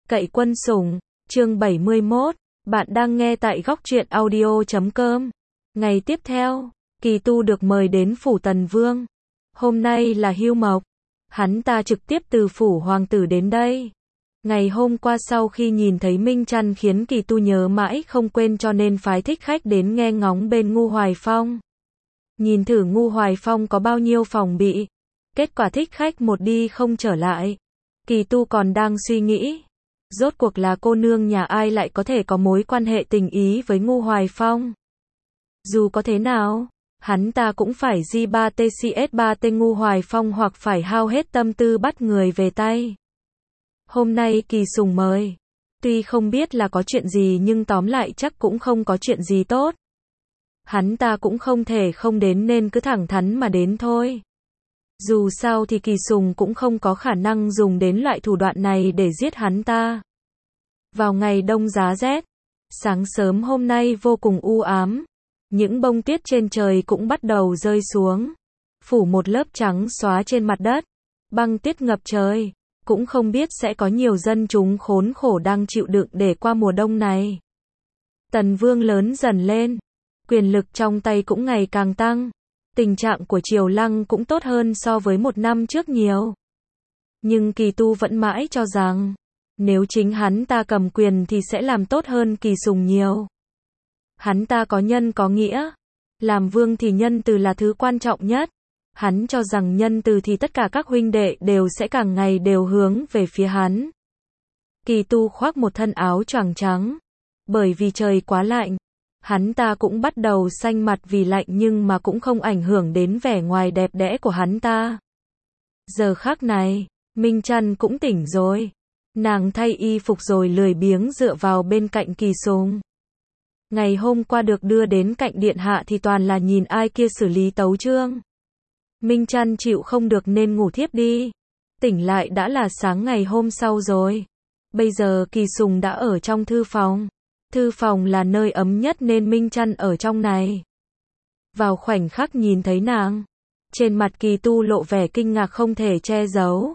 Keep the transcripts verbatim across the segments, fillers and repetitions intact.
Cậy quân sủng, chương bảy mươi mốt, bạn đang nghe tại góc truyện audio chấm com. Ngày tiếp theo, Kỳ Tu được mời đến phủ Tần Vương. Hôm nay là hưu mộc, hắn ta trực tiếp từ phủ hoàng tử đến đây. Ngày hôm qua sau khi nhìn thấy Minh Trăn khiến Kỳ Tu nhớ mãi không quên cho nên phái thích khách đến nghe ngóng bên Ngu Hoài Phong. Nhìn thử Ngu Hoài Phong có bao nhiêu phòng bị. Kết quả thích khách một đi không trở lại. Kỳ Tu còn đang suy nghĩ. Rốt cuộc là cô nương nhà ai lại có thể có mối quan hệ tình ý với Ngu Hoài Phong. Dù có thế nào, hắn ta cũng phải G ba T C S ba T Ngu Hoài Phong hoặc phải hao hết tâm tư bắt người về tay. Hôm nay Kỳ Sùng mời. Tuy không biết là có chuyện gì nhưng tóm lại chắc cũng không có chuyện gì tốt. Hắn ta cũng không thể không đến nên cứ thẳng thắn mà đến thôi. Dù sao thì Kỳ Sùng cũng không có khả năng dùng đến loại thủ đoạn này để giết hắn ta. Vào ngày đông giá rét, sáng sớm hôm nay vô cùng u ám. Những bông tuyết trên trời cũng bắt đầu rơi xuống. Phủ một lớp trắng xóa trên mặt đất. Băng tuyết ngập trời. Cũng không biết sẽ có nhiều dân chúng khốn khổ đang chịu đựng để qua mùa đông này. Tần Vương lớn dần lên. Quyền lực trong tay cũng ngày càng tăng. Tình trạng của Triều Lăng cũng tốt hơn so với một năm trước nhiều. Nhưng Kỳ Tu vẫn mãi cho rằng, nếu chính hắn ta cầm quyền thì sẽ làm tốt hơn Kỳ Sùng nhiều. Hắn ta có nhân có nghĩa. Làm vương thì nhân từ là thứ quan trọng nhất. Hắn cho rằng nhân từ thì tất cả các huynh đệ đều sẽ càng ngày đều hướng về phía hắn. Kỳ Tu khoác một thân áo choàng trắng. Bởi vì trời quá lạnh. Hắn ta cũng bắt đầu xanh mặt vì lạnh nhưng mà cũng không ảnh hưởng đến vẻ ngoài đẹp đẽ của hắn ta. Giờ khắc này, Minh Trăn cũng tỉnh rồi. Nàng thay y phục rồi lười biếng dựa vào bên cạnh Kỳ Sùng. Ngày hôm qua được đưa đến cạnh điện hạ thì toàn là nhìn ai kia xử lý tấu chương. Minh Trăn chịu không được nên ngủ thiếp đi. Tỉnh lại đã là sáng ngày hôm sau rồi. Bây giờ Kỳ Sùng đã ở trong thư phòng. Thư phòng là nơi ấm nhất nên Minh Trăn ở trong này. Vào khoảnh khắc nhìn thấy nàng, trên mặt Kỳ Tu lộ vẻ kinh ngạc không thể che giấu.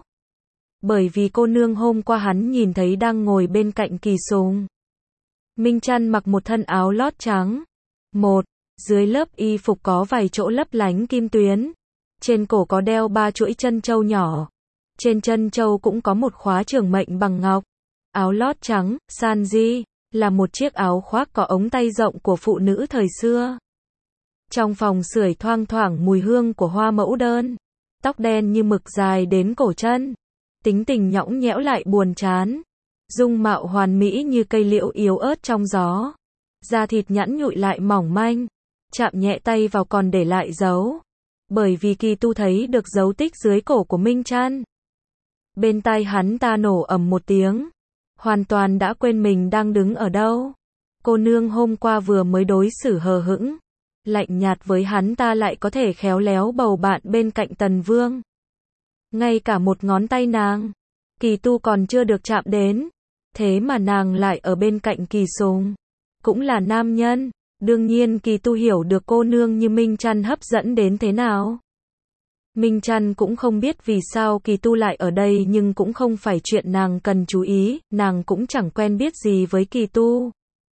Bởi vì cô nương hôm qua hắn nhìn thấy đang ngồi bên cạnh Kỳ Sùng. Minh Trăn mặc một thân áo lót trắng. Một, dưới lớp y phục có vài chỗ lấp lánh kim tuyến. Trên cổ có đeo ba chuỗi chân châu nhỏ. Trên chân châu cũng có một khóa trường mệnh bằng ngọc. Áo lót trắng, Sanji, là một chiếc áo khoác có ống tay rộng của phụ nữ thời xưa. Trong phòng sưởi thoang thoảng mùi hương của hoa mẫu đơn. Tóc đen như mực dài đến cổ chân. Tính tình nhõng nhẽo lại buồn chán. Dung mạo hoàn mỹ như cây liễu yếu ớt trong gió. Da thịt nhẵn nhụi lại mỏng manh. Chạm nhẹ tay vào còn để lại dấu. Bởi vì Kỳ Tu thấy được dấu tích dưới cổ của Minh Trăn. Bên tai hắn ta nổ ầm một tiếng. Hoàn toàn đã quên mình đang đứng ở đâu. Cô nương hôm qua vừa mới đối xử hờ hững. Lạnh nhạt với hắn ta lại có thể khéo léo bầu bạn bên cạnh Tần Vương. Ngay cả một ngón tay nàng, Kỳ Tu còn chưa được chạm đến. Thế mà nàng lại ở bên cạnh Kỳ Sùng. Cũng là nam nhân. Đương nhiên Kỳ Tu hiểu được cô nương như Minh Trăn hấp dẫn đến thế nào. Minh Trăn cũng không biết vì sao Kỳ Tu lại ở đây nhưng cũng không phải chuyện nàng cần chú ý, nàng cũng chẳng quen biết gì với Kỳ Tu.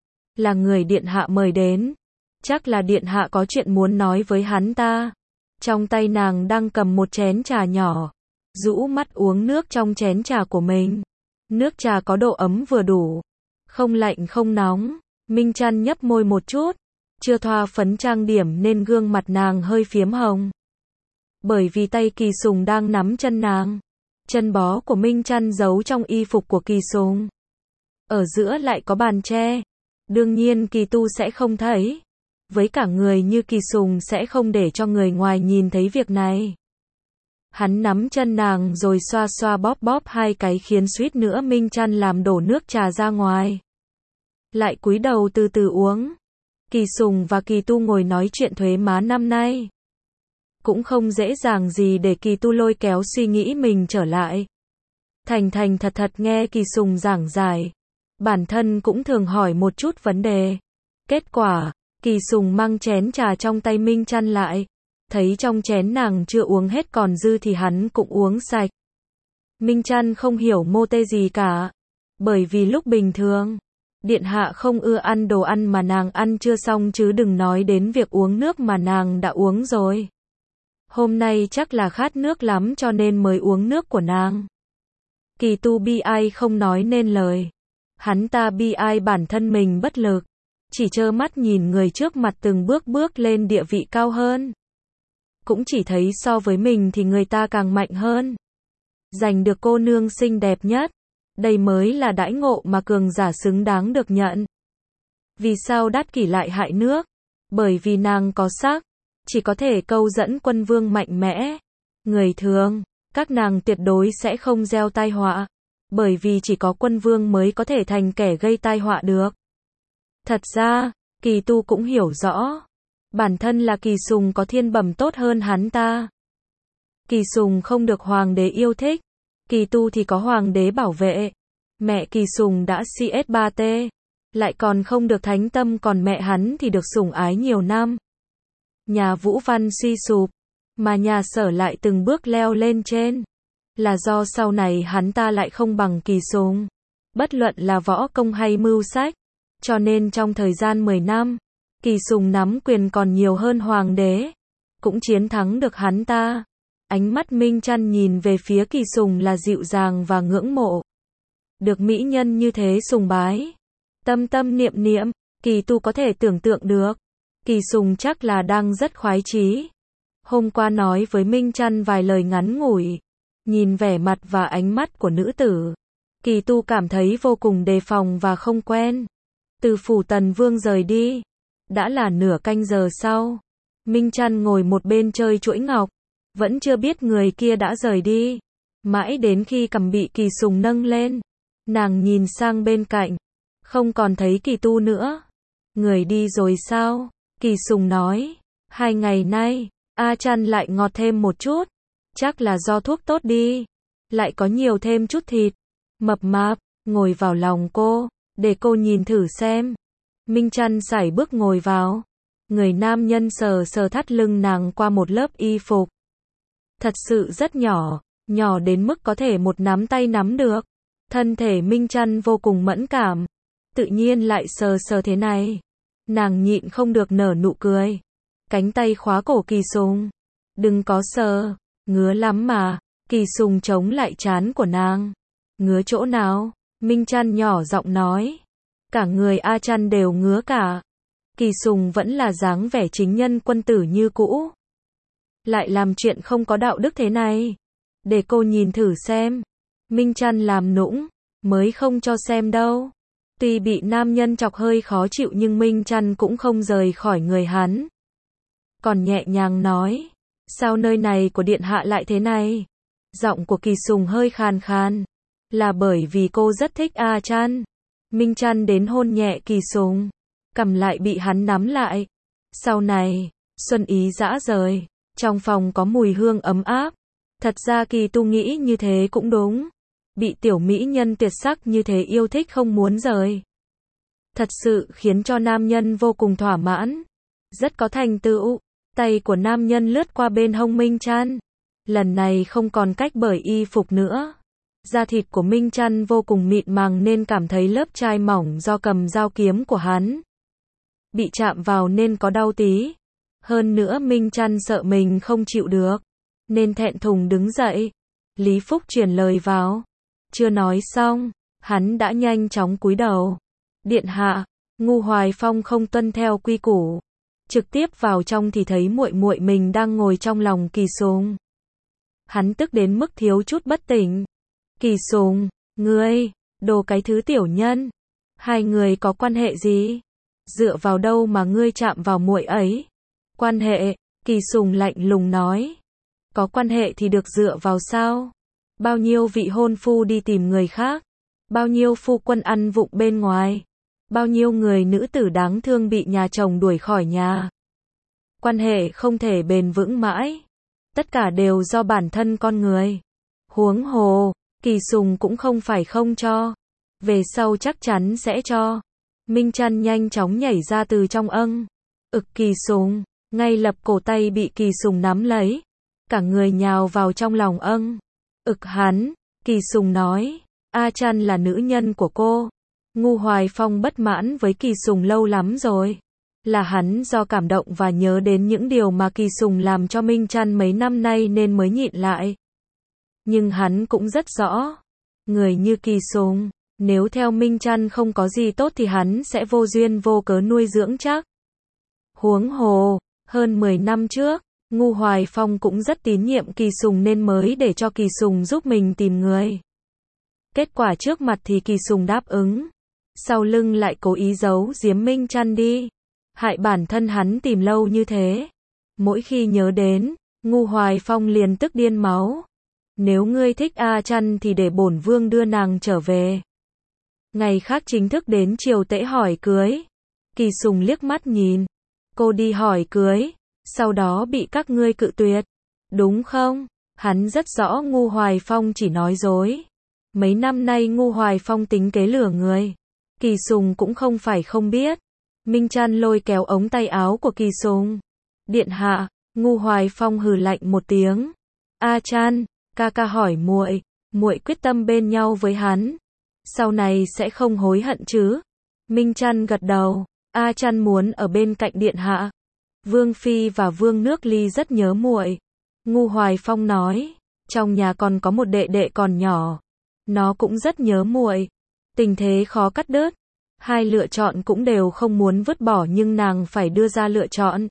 Là người điện hạ mời đến. Chắc là điện hạ có chuyện muốn nói với hắn ta. Trong tay nàng đang cầm một chén trà nhỏ. Rũ mắt uống nước trong chén trà của mình. Nước trà có độ ấm vừa đủ. Không lạnh không nóng. Minh Trăn nhấp môi một chút. Chưa thoa phấn trang điểm nên gương mặt nàng hơi phiếm hồng. Bởi vì tay Kỳ Sùng đang nắm chân nàng. Chân bó của Minh Trăn giấu trong y phục của Kỳ Sùng. Ở giữa lại có bàn tre. Đương nhiên Kỳ Tu sẽ không thấy. Với cả người như Kỳ Sùng sẽ không để cho người ngoài nhìn thấy việc này. Hắn nắm chân nàng rồi xoa xoa bóp bóp hai cái khiến suýt nữa Minh Trăn làm đổ nước trà ra ngoài. Lại cúi đầu từ từ uống. Kỳ Sùng và Kỳ Tu ngồi nói chuyện thuế má năm nay. Cũng không dễ dàng gì để Kỳ Tu lôi kéo suy nghĩ mình trở lại. Thành thành thật thật nghe Kỳ Sùng giảng giải. Bản thân cũng thường hỏi một chút vấn đề. Kết quả, Kỳ Sùng mang chén trà trong tay Minh Trăn lại. Thấy trong chén nàng chưa uống hết còn dư thì hắn cũng uống sạch. Minh Trăn không hiểu mô tê gì cả. Bởi vì lúc bình thường, điện hạ không ưa ăn đồ ăn mà nàng ăn chưa xong chứ đừng nói đến việc uống nước mà nàng đã uống rồi. Hôm nay chắc là khát nước lắm cho nên mới uống nước của nàng. Kỳ Tu bi ai không nói nên lời. Hắn ta bi ai bản thân mình bất lực, chỉ trơ mắt nhìn người trước mặt từng bước bước lên địa vị cao hơn. Cũng chỉ thấy so với mình thì người ta càng mạnh hơn. Giành được cô nương xinh đẹp nhất. Đây mới là đãi ngộ mà cường giả xứng đáng được nhận. Vì sao Đát Kỷ lại hại nước? Bởi vì nàng có sắc, chỉ có thể câu dẫn quân vương mạnh mẽ. Người thường, các nàng tuyệt đối sẽ không gieo tai họa. Bởi vì chỉ có quân vương mới có thể thành kẻ gây tai họa được. Thật ra, Kỳ Tu cũng hiểu rõ. Bản thân là Kỳ Sùng có thiên bẩm tốt hơn hắn ta. Kỳ Sùng không được hoàng đế yêu thích. Kỳ Tu thì có hoàng đế bảo vệ. Mẹ Kỳ Sùng đã xê ét ba T. Lại còn không được thánh tâm còn mẹ hắn thì được sủng ái nhiều năm. Nhà Vũ Văn suy sụp. Mà nhà Sở lại từng bước leo lên trên. Là do sau này hắn ta lại không bằng Kỳ Sùng. Bất luận là võ công hay mưu sách. Cho nên trong thời gian mười năm, Kỳ Sùng nắm quyền còn nhiều hơn hoàng đế. Cũng chiến thắng được hắn ta. Ánh mắt Minh Chăn nhìn về phía Kỳ Sùng là dịu dàng và ngưỡng mộ. Được mỹ nhân như thế sùng bái. Tâm tâm niệm niệm, Kỳ Tu có thể tưởng tượng được. Kỳ Sùng chắc là đang rất khoái chí. Hôm qua nói với Minh Chăn vài lời ngắn ngủi. Nhìn vẻ mặt và ánh mắt của nữ tử. Kỳ Tu cảm thấy vô cùng đề phòng và không quen. Từ phủ Tần Vương rời đi. Đã là nửa canh giờ sau. Minh Chăn ngồi một bên chơi chuỗi ngọc. Vẫn chưa biết người kia đã rời đi. Mãi đến khi cằm bị Kỳ Sùng nâng lên. Nàng nhìn sang bên cạnh. Không còn thấy Kỳ Tu nữa. Người đi rồi sao? Kỳ Sùng nói. Hai ngày nay, A Chăn lại ngọt thêm một chút. Chắc là do thuốc tốt đi. Lại có nhiều thêm chút thịt. Mập mạp, ngồi vào lòng cô. Để cô nhìn thử xem. Minh Chăn sải bước ngồi vào. Người nam nhân sờ sờ thắt lưng nàng qua một lớp y phục. Thật sự rất nhỏ. Nhỏ đến mức có thể một nắm tay nắm được. Thân thể Minh Chăn vô cùng mẫn cảm. Tự nhiên lại sờ sờ thế này. Nàng nhịn không được nở nụ cười. Cánh tay khóa cổ Kỳ Sùng. Đừng có sờ. Ngứa lắm mà. Kỳ Sùng chống lại trán của nàng. Ngứa chỗ nào? Minh Chăn nhỏ giọng nói. Cả người A Chăn đều ngứa cả. Kỳ Sùng vẫn là dáng vẻ chính nhân quân tử như cũ. Lại làm chuyện không có đạo đức thế này. Để cô nhìn thử xem. Minh Chăn làm nũng. Mới không cho xem đâu. Tuy bị nam nhân chọc hơi khó chịu nhưng Minh Chăn cũng không rời khỏi người hắn. Còn nhẹ nhàng nói. Sao nơi này của điện hạ lại thế này? Giọng của Kỳ Sùng hơi khàn khàn. Là bởi vì cô rất thích A Chăn. Minh Chăn đến hôn nhẹ Kỳ Sùng. Cầm lại bị hắn nắm lại. Sau này, xuân ý dã rời. Trong phòng có mùi hương ấm áp. Thật ra Kỳ Tu nghĩ như thế cũng đúng. Bị tiểu mỹ nhân tuyệt sắc như thế yêu thích không muốn rời. Thật sự khiến cho nam nhân vô cùng thỏa mãn. Rất có thành tựu. Tay của nam nhân lướt qua bên hông Minh Chăn. Lần này không còn cách bởi y phục nữa. Da thịt của Minh Chăn vô cùng mịn màng nên cảm thấy lớp chai mỏng do cầm dao kiếm của hắn. Bị chạm vào nên có đau tí. Hơn nữa Minh Chăn sợ mình không chịu được. Nên thẹn thùng đứng dậy. Lý Phúc truyền lời vào. Chưa nói xong, hắn đã nhanh chóng cúi đầu. Điện hạ, Ngu Hoài Phong không tuân theo quy củ. Trực tiếp vào trong thì thấy muội muội mình đang ngồi trong lòng Kỳ Sùng. Hắn tức đến mức thiếu chút bất tỉnh. Kỳ Sùng, ngươi, đồ cái thứ tiểu nhân. Hai người có quan hệ gì? Dựa vào đâu mà ngươi chạm vào muội ấy? Quan hệ, Kỳ Sùng lạnh lùng nói. Có quan hệ thì được dựa vào sao? Bao nhiêu vị hôn phu đi tìm người khác? Bao nhiêu phu quân ăn vụng bên ngoài? Bao nhiêu người nữ tử đáng thương bị nhà chồng đuổi khỏi nhà? Quan hệ không thể bền vững mãi. Tất cả đều do bản thân con người. Huống hồ, Kỳ Sùng cũng không phải không cho. Về sau chắc chắn sẽ cho. Minh Chăn nhanh chóng nhảy ra từ trong âng. Ực Kỳ Sùng, ngay lập cổ tay bị Kỳ Sùng nắm lấy. Cả người nhào vào trong lòng âng. Ực hắn, Kỳ Sùng nói. A Chan là nữ nhân của cô. Ngu Hoài Phong bất mãn với Kỳ Sùng lâu lắm rồi. Là hắn do cảm động và nhớ đến những điều mà Kỳ Sùng làm cho Minh Chan mấy năm nay nên mới nhịn lại. Nhưng hắn cũng rất rõ, người như Kỳ Sùng, nếu theo Minh Chan không có gì tốt thì hắn sẽ vô duyên vô cớ nuôi dưỡng chắc. Huống hồ, hơn mười năm trước, Ngu Hoài Phong cũng rất tín nhiệm Kỳ Sùng nên mới để cho Kỳ Sùng giúp mình tìm người. Kết quả trước mặt thì Kỳ Sùng đáp ứng, sau lưng lại cố ý giấu giếm Minh Chan đi, hại bản thân hắn tìm lâu như thế. Mỗi khi nhớ đến, Ngu Hoài Phong liền tức điên máu. Nếu ngươi thích A Chan thì để bổn vương đưa nàng trở về. Ngày khác chính thức đến triều tễ hỏi cưới. Kỳ Sùng liếc mắt nhìn, cô đi hỏi cưới, sau đó bị các ngươi cự tuyệt, đúng không? Hắn rất rõ Ngu Hoài Phong chỉ nói dối. Mấy năm nay Ngu Hoài Phong tính kế lừa người. Kỳ Sùng cũng không phải không biết. Minh Chan lôi kéo ống tay áo của Kỳ Sùng. Điện hạ, Ngu Hoài Phong hừ lạnh một tiếng. A Chan, ca ca hỏi muội, muội quyết tâm bên nhau với hắn, sau này sẽ không hối hận chứ? Minh Chan gật đầu. A Chan muốn ở bên cạnh điện hạ. Vương phi và Vương Nước Ly rất nhớ muội. Ngu Hoài Phong nói, trong nhà còn có một đệ đệ còn nhỏ, nó cũng rất nhớ muội. Tình thế khó cắt đứt, hai lựa chọn cũng đều không muốn vứt bỏ nhưng nàng phải đưa ra lựa chọn.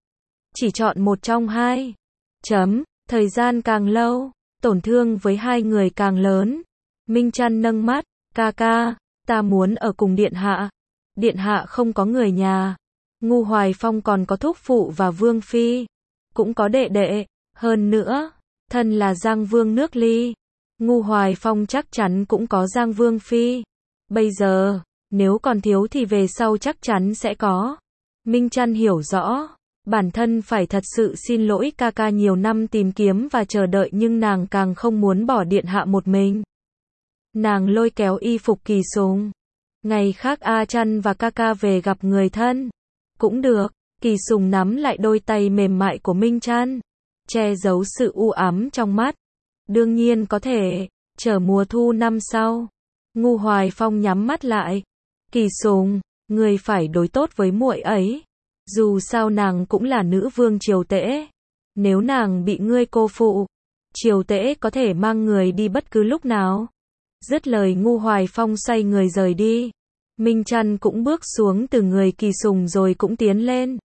Chỉ chọn một trong hai. Chấm, thời gian càng lâu, tổn thương với hai người càng lớn. Minh Chan nâng mắt, ca ca, ta muốn ở cùng điện hạ. Điện hạ không có người nhà. Ngu Hoài Phong còn có thúc phụ và Vương phi, cũng có đệ đệ, hơn nữa, thân là Giang Vương Nước Ly. Ngu Hoài Phong chắc chắn cũng có Giang Vương phi. Bây giờ, nếu còn thiếu thì về sau chắc chắn sẽ có. Minh Chan hiểu rõ, bản thân phải thật sự xin lỗi ca ca nhiều năm tìm kiếm và chờ đợi nhưng nàng càng không muốn bỏ điện hạ một mình. Nàng lôi kéo y phục Kỳ Sùng. Ngày khác A Chan và ca ca về gặp người thân. Cũng được. Kỳ Sùng nắm lại đôi tay mềm mại của Minh Chan, che giấu sự u ám trong mắt. Đương nhiên có thể, chờ mùa thu năm sau. Ngu Hoài Phong nhắm mắt lại. Kỳ Sùng, người phải đối tốt với muội ấy. Dù sao nàng cũng là nữ vương triều tễ. Nếu nàng bị ngươi cô phụ, triều tễ có thể mang người đi bất cứ lúc nào. Dứt lời Ngu Hoài Phong xoay người rời đi. Minh Chan cũng bước xuống từ người Kỳ Sùng rồi cũng tiến lên.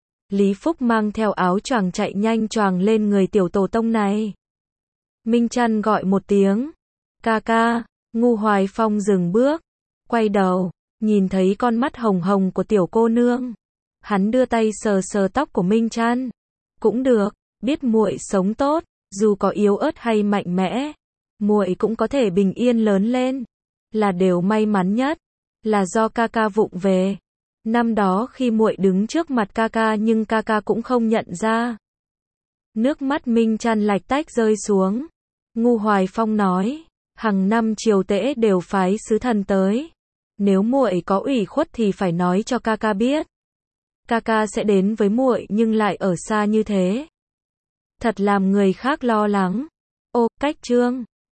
Lý Phúc mang theo áo choàng chạy nhanh choàng lên người tiểu tổ tông này. Minh Chan gọi một tiếng. Ca ca. Ngu Hoài Phong dừng bước, quay đầu, nhìn thấy con mắt hồng hồng của tiểu cô nương. Hắn đưa tay sờ sờ tóc của Minh Chan. Cũng được, biết muội sống tốt, dù có yếu ớt hay mạnh mẽ, muội cũng có thể bình yên lớn lên. Là điều may mắn nhất, là do ca ca vụng về. Năm đó khi muội đứng trước mặt ca ca nhưng ca ca cũng không nhận ra. Nước mắt Minh Chan lạch tách rơi xuống. Ngu Hoài Phong nói, hàng năm triều tễ đều phái sứ thần tới. Nếu muội có ủy khuất thì phải nói cho ca ca biết. Ca ca sẽ đến với muội nhưng lại ở xa như thế. Thật làm người khác lo lắng. Ô, cách chương.